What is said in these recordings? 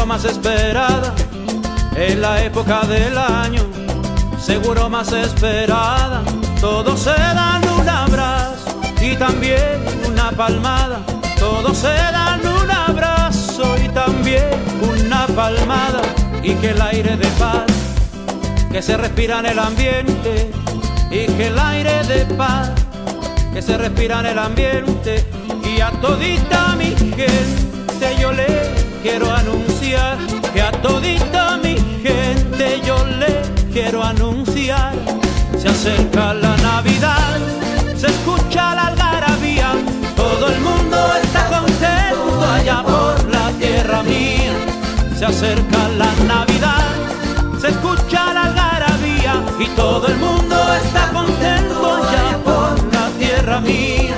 más esperada en la época del año, seguro más esperada. Todos se dan un abrazo y también una palmada. Todos se dan un abrazo y también una palmada. Y que el aire de paz que se respira en el ambiente, y que el aire de paz que se respira en el ambiente. Y a todita mi gente yo le quiero anunciar, que a todita mi gente yo le quiero anunciar. Se acerca la Navidad, se escucha la algarabía, todo el mundo está contento allá por la tierra mía. Se acerca la Navidad, se escucha la algarabía y todo el mundo está contento allá por la tierra mía.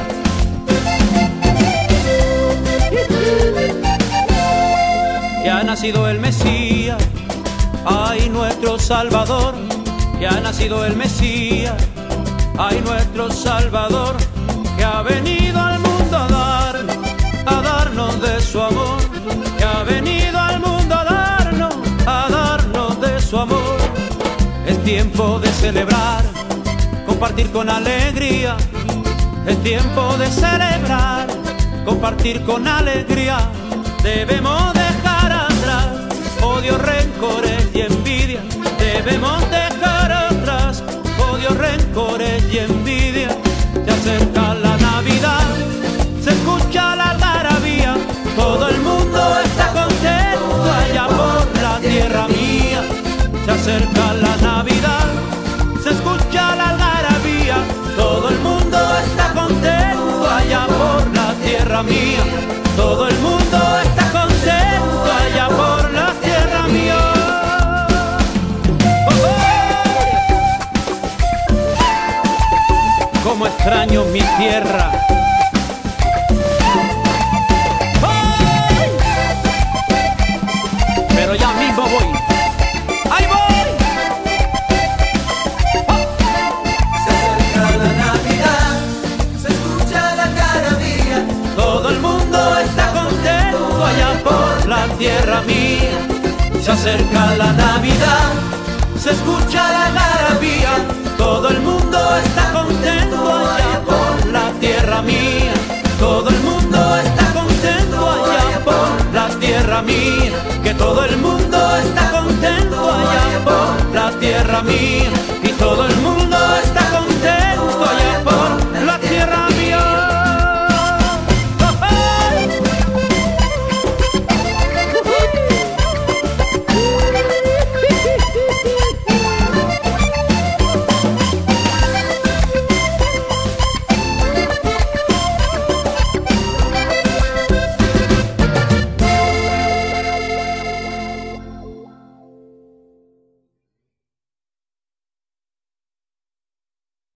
Ya ha nacido el Mesías, ay nuestro Salvador. Ya ha nacido el Mesías, ay nuestro Salvador, que ha venido al mundo a darnos de su amor, que ha venido al mundo a darnos de su amor. Es tiempo de celebrar, compartir con alegría. Es tiempo de celebrar, compartir con alegría. Debemos dejar atrás odio, rencores y envidia. Debemos dejar atrás odio, rencores y envidia. Se acerca la Navidad, se escucha la algarabía, todo el mundo está contento allá por la tierra mía. Se acerca la Navidad, se escucha la algarabía, todo el mundo está contento allá por la tierra mía. Todo el mundo está contento allá por la tierra mía. Como extraño mi tierra. ¡Ay! Pero ya mismo voy. ¡Ahí voy! ¡Oh! Se acerca la Navidad, se escucha la algarabía, todo el mundo está contento allá por la tierra mía. Se acerca la Navidad, se escucha la algarabía, todo el mundo está contento allá por la tierra mía. Todo el mundo está contento allá por la tierra mía. Que todo el mundo está contento allá por la tierra mía.